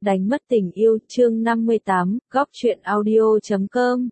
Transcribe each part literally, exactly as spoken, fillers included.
Đánh mất tình yêu, chương năm mươi tám, góc truyện audio chấm com.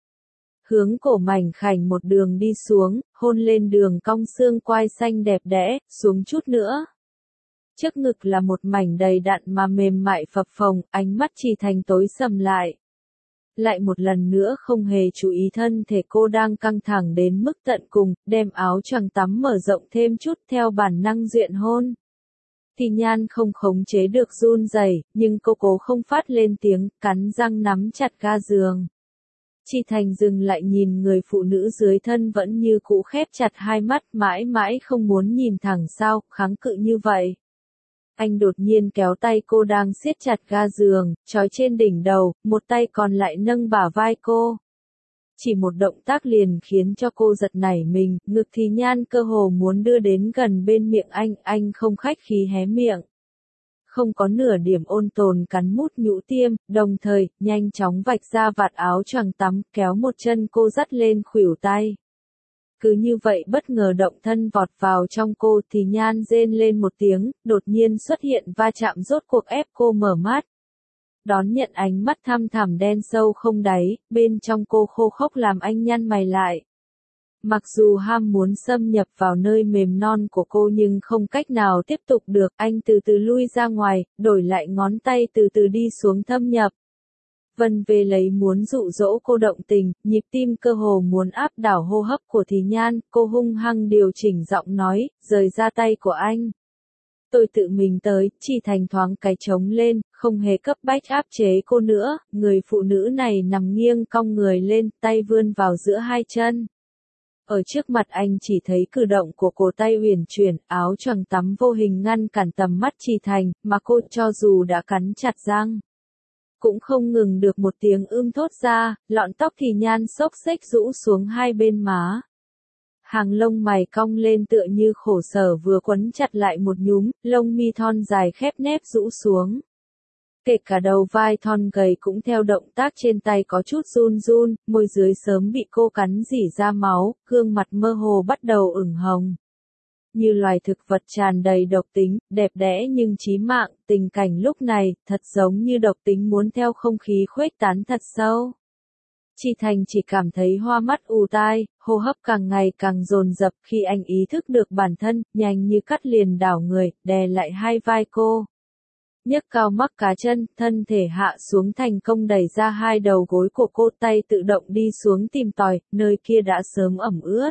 Hướng cổ mảnh khảnh một đường đi xuống, hôn lên đường cong xương quai xanh đẹp đẽ, xuống chút nữa. Trước ngực là một mảnh đầy đặn mà mềm mại phập phồng, ánh mắt Trì Thành tối sầm lại. Lại một lần nữa không hề chú ý thân thể cô đang căng thẳng đến mức tận cùng, đem áo choàng tắm mở rộng thêm chút theo bản năng duyện hôn. Thì Nhan không khống chế được run rẩy, nhưng cô cố không phát lên tiếng, cắn răng nắm chặt ga giường. Trì Thành dừng lại nhìn người phụ nữ dưới thân vẫn như cũ khép chặt hai mắt, mãi mãi không muốn nhìn thẳng sao, kháng cự như vậy. Anh đột nhiên kéo tay cô đang siết chặt ga giường, trói trên đỉnh đầu, một tay còn lại nâng bả vai cô. Chỉ một động tác liền khiến cho cô giật nảy mình, ngực Thì Nhan cơ hồ muốn đưa đến gần bên miệng anh, anh không khách khí hé miệng. Không có nửa điểm ôn tồn cắn mút nhũ tiêm, đồng thời, nhanh chóng vạch ra vạt áo choàng tắm, kéo một chân cô dắt lên khuỷu tay. Cứ như vậy bất ngờ động thân vọt vào trong cô, Thì Nhan rên lên một tiếng, đột nhiên xuất hiện va chạm rốt cuộc ép cô mở mắt. Đón nhận ánh mắt thăm thẳm đen sâu không đáy, bên trong cô khô khốc làm anh nhăn mày lại. Mặc dù ham muốn xâm nhập vào nơi mềm non của cô nhưng không cách nào tiếp tục được, anh từ từ lui ra ngoài, đổi lại ngón tay từ từ đi xuống thâm nhập. Vân về lấy muốn dụ dỗ cô động tình, nhịp tim cơ hồ muốn áp đảo hô hấp của Thì Nhan, cô hung hăng điều chỉnh giọng nói, rời ra tay của anh. Tôi tự mình tới, Trì Thành thoáng cái trống lên, không hề cấp bách áp chế cô nữa, người phụ nữ này nằm nghiêng cong người lên, tay vươn vào giữa hai chân. Ở trước mặt anh chỉ thấy cử động của cổ tay uyển chuyển, áo choàng tắm vô hình ngăn cản tầm mắt Trì Thành, mà cô cho dù đã cắn chặt răng. Cũng không ngừng được một tiếng ưm thốt ra, lọn tóc Thì Nhan xốc xếch rũ xuống hai bên má. Hàng lông mày cong lên tựa như khổ sở vừa quấn chặt lại một nhúm, lông mi thon dài khép nép rũ xuống. Kể cả đầu vai thon gầy cũng theo động tác trên tay có chút run run, môi dưới sớm bị cô cắn rỉ ra máu, gương mặt mơ hồ bắt đầu ửng hồng. Như loài thực vật tràn đầy độc tính, đẹp đẽ nhưng chí mạng, tình cảnh lúc này, thật giống như độc tính muốn theo không khí khuếch tán thật sâu. Trì Thành chỉ cảm thấy hoa mắt ù tai, hô hấp càng ngày càng dồn dập khi anh ý thức được bản thân, nhanh như cắt liền đảo người, đè lại hai vai cô. Nhấc cao mắc cá chân, thân thể hạ xuống thành công đẩy ra hai đầu gối của cô, tay tự động đi xuống tìm tòi, nơi kia đã sớm ẩm ướt.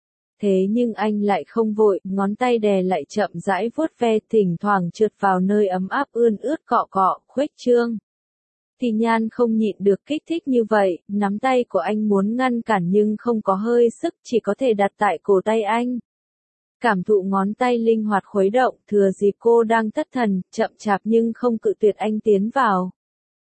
Thế nhưng anh lại không vội, ngón tay đè lại chậm rãi vuốt ve, thỉnh thoảng trượt vào nơi ấm áp ươn ướt cọ cọ, khuếch trương. Thì Nhan không nhịn được kích thích như vậy, nắm tay của anh muốn ngăn cản nhưng không có hơi sức, chỉ có thể đặt tại cổ tay anh. Cảm thụ ngón tay linh hoạt khuấy động, thừa dịp cô đang thất thần, chậm chạp nhưng không cự tuyệt anh tiến vào.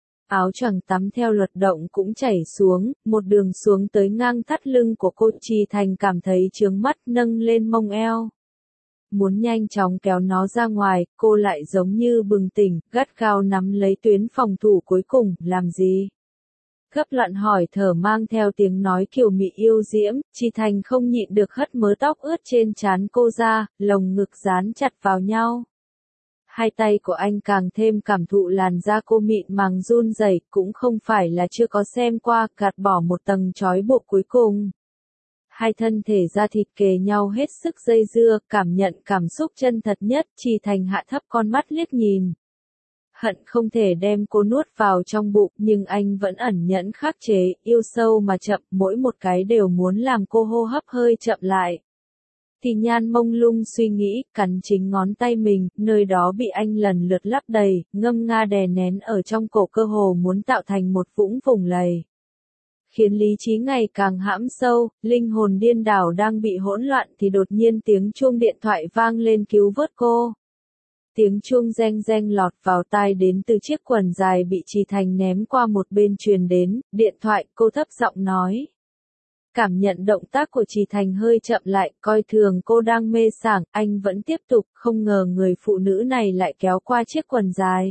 Áo choàng tắm theo luật động cũng chảy xuống, một đường xuống tới ngang thắt lưng của cô. Trì Thành cảm thấy chướng mắt, nâng lên mông eo. Muốn nhanh chóng kéo nó ra ngoài, cô lại giống như bừng tỉnh, gắt gao nắm lấy tuyến phòng thủ cuối cùng, làm gì? Gấp loạn hỏi thở mang theo tiếng nói kiều mị yêu diễm, Trì Thành không nhịn được hất mớ tóc ướt trên trán cô ra, lồng ngực dán chặt vào nhau. Hai tay của anh càng thêm cảm thụ làn da cô mịn màng run rẩy, cũng không phải là chưa có xem qua, gạt bỏ một tầng trói buộc cuối cùng. Hai thân thể da thịt kề nhau hết sức dây dưa, cảm nhận cảm xúc chân thật nhất, Trì Thành hạ thấp con mắt liếc nhìn. Hận không thể đem cô nuốt vào trong bụng, nhưng anh vẫn ẩn nhẫn khắc chế, yêu sâu mà chậm, mỗi một cái đều muốn làm cô hô hấp hơi chậm lại. Thì Nhan mông lung suy nghĩ, cắn chính ngón tay mình, nơi đó bị anh lần lượt lắp đầy, ngâm nga đè nén ở trong cổ, cơ hồ muốn tạo thành một vũng vùng lầy. Khiến lý trí ngày càng hãm sâu, linh hồn điên đảo đang bị hỗn loạn thì đột nhiên tiếng chuông điện thoại vang lên cứu vớt cô. Tiếng chuông reng reng lọt vào tai đến từ chiếc quần dài bị Trì Thành ném qua một bên truyền đến, điện thoại, cô thấp giọng nói. Cảm nhận động tác của Trì Thành hơi chậm lại, coi thường cô đang mê sảng, anh vẫn tiếp tục, không ngờ người phụ nữ này lại kéo qua chiếc quần dài.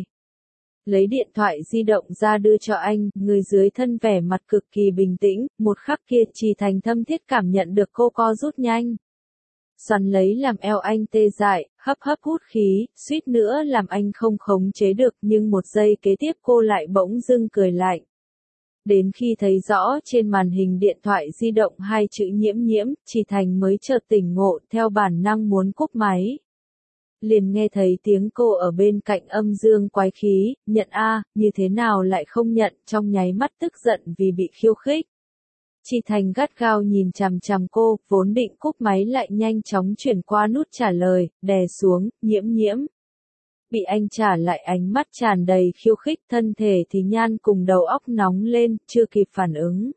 Lấy điện thoại di động ra đưa cho anh, người dưới thân vẻ mặt cực kỳ bình tĩnh, một khắc kia Trì Thành thâm thiết cảm nhận được cô co rút nhanh. xoắn lấy làm eo anh tê dại, hấp hấp hút khí, suýt nữa làm anh không khống chế được, nhưng một giây kế tiếp cô lại bỗng dưng cười lạnh. Đến khi thấy rõ trên màn hình điện thoại di động hai chữ Nhiễm Nhiễm, Trì Thành mới chợt tỉnh ngộ, theo bản năng muốn cúp máy. Liền nghe thấy tiếng cô ở bên cạnh âm dương quái khí, nhận a, như thế nào lại không nhận, trong nháy mắt tức giận vì bị khiêu khích. Trì Thành gắt gao nhìn chằm chằm cô, vốn định cúp máy lại nhanh chóng chuyển qua nút trả lời, đè xuống, Nhiễm Nhiễm. Bị anh trả lại ánh mắt tràn đầy khiêu khích, thân thể thì nhan cùng đầu óc nóng lên, chưa kịp phản ứng.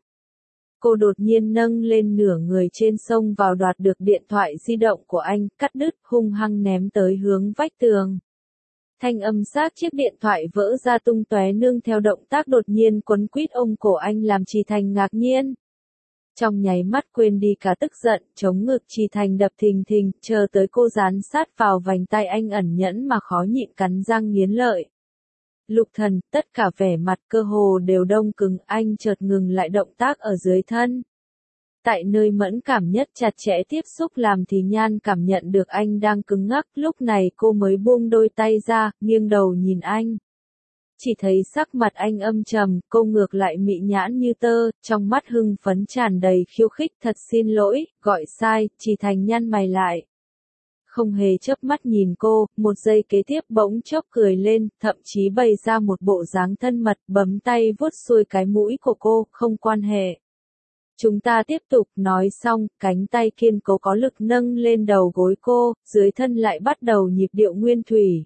Cô đột nhiên nâng lên nửa người trên sông vào đoạt được điện thoại di động của anh, cắt đứt, hung hăng ném tới hướng vách tường. Thanh âm sát chiếc điện thoại vỡ ra tung tóe nương theo động tác đột nhiên quấn quýt ôm cổ anh làm Trì Thành ngạc nhiên. Trong nháy mắt quên đi cả tức giận, chống ngực Trì Thành đập thình thình, chờ tới cô dán sát vào vành tay anh ẩn nhẫn mà khó nhịn cắn răng nghiến lợi. Lục Thần, tất cả vẻ mặt cơ hồ đều đông cứng, anh chợt ngừng lại động tác ở dưới thân. Tại nơi mẫn cảm nhất chặt chẽ tiếp xúc làm thì nhan cảm nhận được anh đang cứng ngắc, lúc này cô mới buông đôi tay ra, nghiêng đầu nhìn anh. Chỉ thấy sắc mặt anh âm trầm, cô ngược lại mị nhãn như tơ, trong mắt hưng phấn tràn đầy khiêu khích, thật xin lỗi, gọi sai, Trì Thành nhăn mày lại. Không hề chớp mắt nhìn cô, một giây kế tiếp bỗng chốc cười lên, thậm chí bày ra một bộ dáng thân mật, bấm tay vuốt xuôi cái mũi của cô, không quan hệ. Chúng ta tiếp tục, nói xong, cánh tay kiên cố có lực nâng lên đầu gối cô, dưới thân lại bắt đầu nhịp điệu nguyên thủy.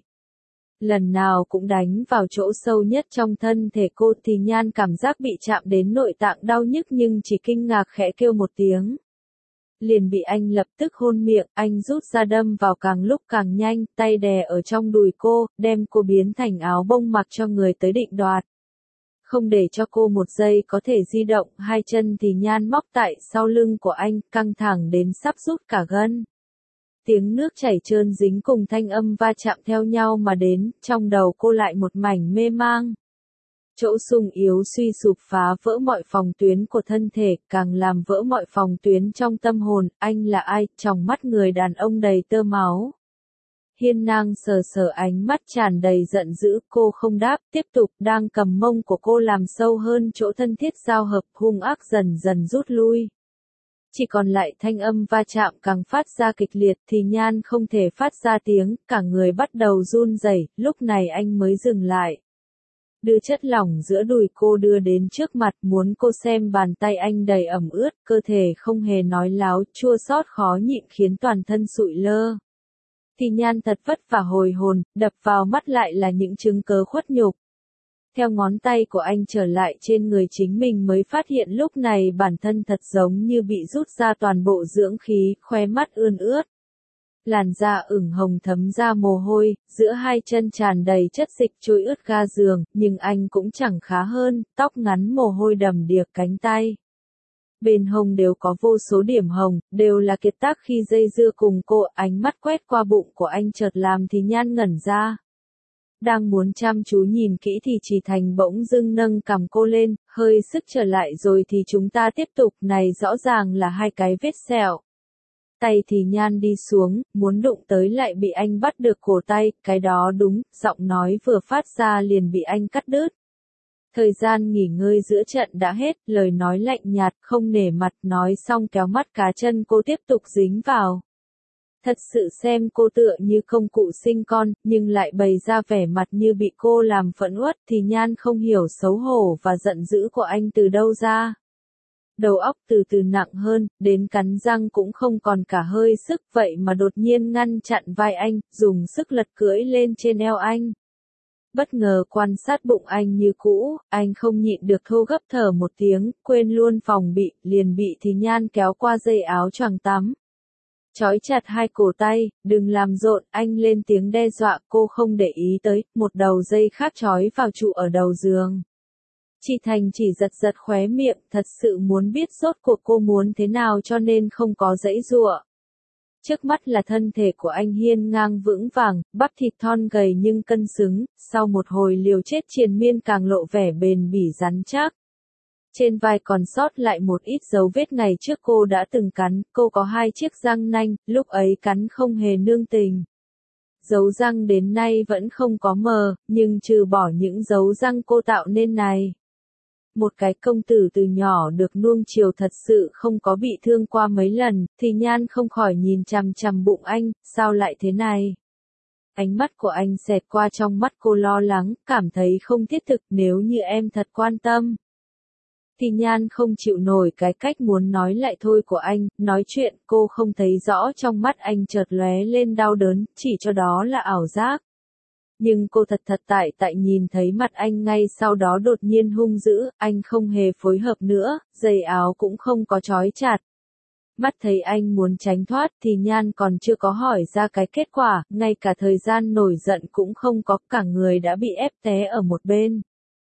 Lần nào cũng đánh vào chỗ sâu nhất trong thân thể cô thì nhan cảm giác bị chạm đến nội tạng đau nhức nhưng chỉ kinh ngạc khẽ kêu một tiếng. Liền bị anh lập tức hôn miệng, anh rút ra đâm vào càng lúc càng nhanh, tay đè ở trong đùi cô, đem cô biến thành áo bông mặc cho người tới định đoạt. Không để cho cô một giây có thể di động, hai chân thì nhan móc tại sau lưng của anh, căng thẳng đến sắp rút cả gân. Tiếng nước chảy trơn dính cùng thanh âm va chạm theo nhau mà đến, trong đầu cô lại một mảnh mê mang. Chỗ sung yếu suy sụp phá vỡ mọi phòng tuyến của thân thể, càng làm vỡ mọi phòng tuyến trong tâm hồn, anh là ai, trong mắt người đàn ông đầy tơ máu. Hiên Nang sờ sờ ánh mắt tràn đầy giận dữ, cô không đáp, tiếp tục đang cầm mông của cô làm sâu hơn chỗ thân thiết giao hợp, hung ác dần dần rút lui. Chỉ còn lại thanh âm va chạm càng phát ra kịch liệt thì nhan không thể phát ra tiếng, cả người bắt đầu run rẩy, lúc này anh mới dừng lại. Đưa chất lỏng giữa đùi cô đưa đến trước mặt muốn cô xem bàn tay anh đầy ẩm ướt, cơ thể không hề nói láo, chua xót khó nhịn khiến toàn thân sụi lơ. Thì nhan thật vất vả hồi hồn, đập vào mắt lại là những chứng cớ khuất nhục. Theo ngón tay của anh trở lại trên người chính mình mới phát hiện lúc này bản thân thật giống như bị rút ra toàn bộ dưỡng khí, khóe mắt ươn ướt. Làn da ửng hồng thấm ra mồ hôi, giữa hai chân tràn đầy chất dịch trôi ướt ga giường, nhưng anh cũng chẳng khá hơn, tóc ngắn mồ hôi đầm đìa cánh tay. Bên hông đều có vô số điểm hồng, đều là kiệt tác khi dây dưa cùng cô, ánh mắt quét qua bụng của anh chợt làm thì nhan ngẩn ra. Đang muốn chăm chú nhìn kỹ thì Trì Thành bỗng dưng nâng cằm cô lên, hơi sức trở lại rồi thì chúng ta tiếp tục, này rõ ràng là hai cái vết sẹo. Tay thì nhan đi xuống, muốn đụng tới lại bị anh bắt được cổ tay, cái đó đúng, giọng nói vừa phát ra liền bị anh cắt đứt. Thời gian nghỉ ngơi giữa trận đã hết, lời nói lạnh nhạt, không nể mặt, nói xong kéo mắt cá chân cô tiếp tục dính vào. Thật sự xem cô tựa như công cụ sinh con, nhưng lại bày ra vẻ mặt như bị cô làm phẫn uất thì nhan không hiểu xấu hổ và giận dữ của anh từ đâu ra. Đầu óc từ từ nặng hơn, đến cắn răng cũng không còn cả hơi sức vậy mà đột nhiên ngăn chặn vai anh, dùng sức lật cưỡi lên trên eo anh. Bất ngờ quan sát bụng anh như cũ, anh không nhịn được thô gấp thở một tiếng, quên luôn phòng bị, liền bị thì nhan kéo qua dây áo choàng tắm. Chói chặt hai cổ tay, đừng làm rộn, anh lên tiếng đe dọa, cô không để ý tới, một đầu dây khác chói vào trụ ở đầu giường. Trì Thành chỉ giật giật khóe miệng, thật sự muốn biết rốt cuộc cô muốn thế nào cho nên không có giãy giụa. Trước mắt là thân thể của anh hiên ngang vững vàng, bắp thịt thon gầy nhưng cân xứng, sau một hồi liều chết triền miên càng lộ vẻ bền bỉ rắn chắc. Trên vai còn sót lại một ít dấu vết ngày trước cô đã từng cắn, cô có hai chiếc răng nanh, lúc ấy cắn không hề nương tình. Dấu răng đến nay vẫn không có mờ, nhưng trừ bỏ những dấu răng cô tạo nên này. Một cái công tử từ nhỏ được nuông chiều thật sự không có bị thương qua mấy lần, thì Nhan không khỏi nhìn chằm chằm bụng anh, sao lại thế này? Ánh mắt của anh xẹt qua trong mắt cô lo lắng, cảm thấy không thiết thực nếu như em thật quan tâm. Thì Nhan không chịu nổi cái cách muốn nói lại thôi của anh, nói chuyện cô không thấy rõ trong mắt anh chợt lóe lên đau đớn, chỉ cho đó là ảo giác. Nhưng cô thật thật tại tại nhìn thấy mặt anh ngay sau đó đột nhiên hung dữ, anh không hề phối hợp nữa, giày áo cũng không có trói chặt. Mắt thấy anh muốn tránh thoát thì Nhan còn chưa có hỏi ra cái kết quả, ngay cả thời gian nổi giận cũng không có, cả người đã bị ép té ở một bên.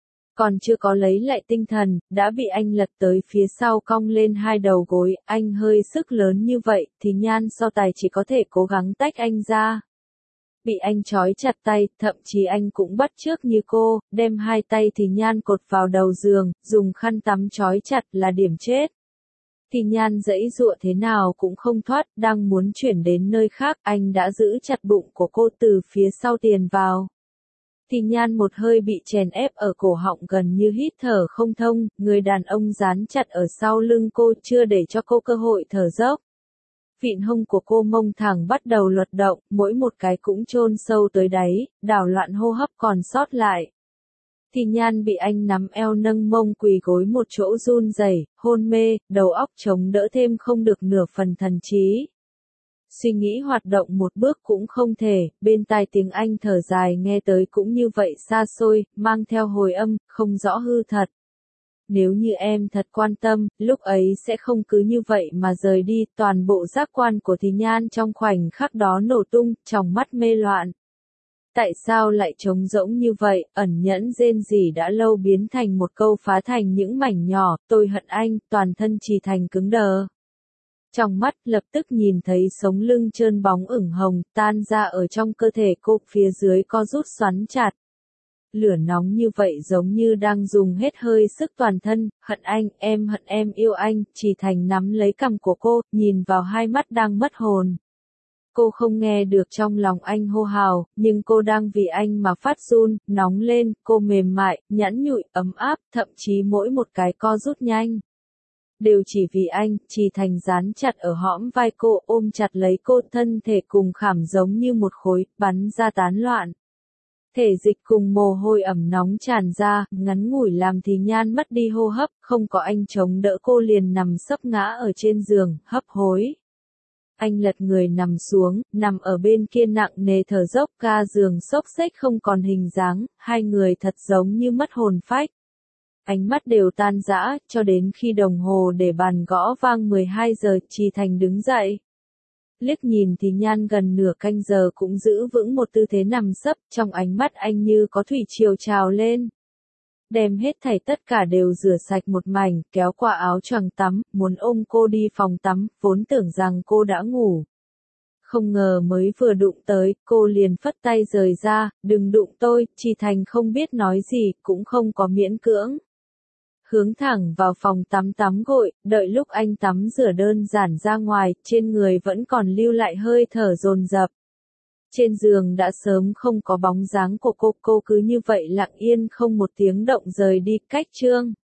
Còn chưa có lấy lại tinh thần, đã bị anh lật tới phía sau cong lên hai đầu gối, anh hơi sức lớn như vậy, thì Nhan so tài chỉ có thể cố gắng tách anh ra. Bị anh trói chặt tay, thậm chí anh cũng bắt chước như cô, đem hai tay thì Nhan cột vào đầu giường, dùng khăn tắm trói chặt là điểm chết. Thì Nhan giãy giụa thế nào cũng không thoát, đang muốn chuyển đến nơi khác, anh đã giữ chặt bụng của cô từ phía sau tiền vào. Thì Nhan một hơi bị chèn ép ở cổ họng gần như hít thở không thông, người đàn ông dán chặt ở sau lưng cô chưa để cho cô cơ hội thở dốc. Vịn hông của cô mông thẳng bắt đầu luật động, mỗi một cái cũng chôn sâu tới đáy, đảo loạn hô hấp còn sót lại. Thì Nhan bị anh nắm eo nâng mông quỳ gối một chỗ run rẩy, hôn mê, đầu óc chống đỡ thêm không được nửa phần thần trí. Suy nghĩ hoạt động một bước cũng không thể, bên tai tiếng anh thở dài nghe tới cũng như vậy xa xôi, mang theo hồi âm, không rõ hư thật. Nếu như em thật quan tâm, lúc ấy sẽ không cứ như vậy mà rời đi, toàn bộ giác quan của Thì Nhan trong khoảnh khắc đó nổ tung, trong mắt mê loạn. Tại sao lại trống rỗng như vậy, ẩn nhẫn rên rỉ đã lâu biến thành một câu phá thành những mảnh nhỏ, tôi hận anh, toàn thân trì thành cứng đờ. Trong mắt lập tức nhìn thấy sống lưng trơn bóng ửng hồng, tan ra ở trong cơ thể cô, phía dưới co rút xoắn chặt. Lửa nóng như vậy giống như đang dùng hết hơi sức toàn thân, hận anh, em hận em yêu anh, Trì Thành nắm lấy cằm của cô, nhìn vào hai mắt đang mất hồn. Cô không nghe được trong lòng anh hô hào, nhưng cô đang vì anh mà phát run, nóng lên, cô mềm mại, nhẵn nhụi, ấm áp, thậm chí mỗi một cái co rút nhanh. Đều chỉ vì anh, Trì Thành dán chặt ở hõm vai cô, ôm chặt lấy cô, thân thể cùng khảm giống như một khối, bắn ra tán loạn. Thể dịch cùng mồ hôi ẩm nóng tràn ra, ngắn ngủi làm Thì Nhan mất đi hô hấp, không có anh chống đỡ cô liền nằm sấp ngã ở trên giường, hấp hối. Anh lật người nằm xuống, nằm ở bên kia nặng nề thở dốc, ga giường xốc xếch không còn hình dáng, hai người thật giống như mất hồn phách. Ánh mắt đều tan rã, cho đến khi đồng hồ để bàn gõ vang mười hai giờ, Trì Thành đứng dậy. Liếc nhìn Thì Nhan gần nửa canh giờ cũng giữ vững một tư thế nằm sấp, trong ánh mắt anh như có thủy triều trào lên. Đem hết thảy tất cả đều rửa sạch một mảnh, kéo qua áo choàng tắm, muốn ôm cô đi phòng tắm, vốn tưởng rằng cô đã ngủ. Không ngờ mới vừa đụng tới, cô liền phất tay rời ra, đừng đụng tôi, Trì Thành không biết nói gì, cũng không có miễn cưỡng. Hướng thẳng vào phòng tắm tắm gội, đợi lúc anh tắm rửa đơn giản ra ngoài, trên người vẫn còn lưu lại hơi thở dồn dập. Trên giường đã sớm không có bóng dáng của cô, cô cứ như vậy lặng yên không một tiếng động rời đi, cách chương.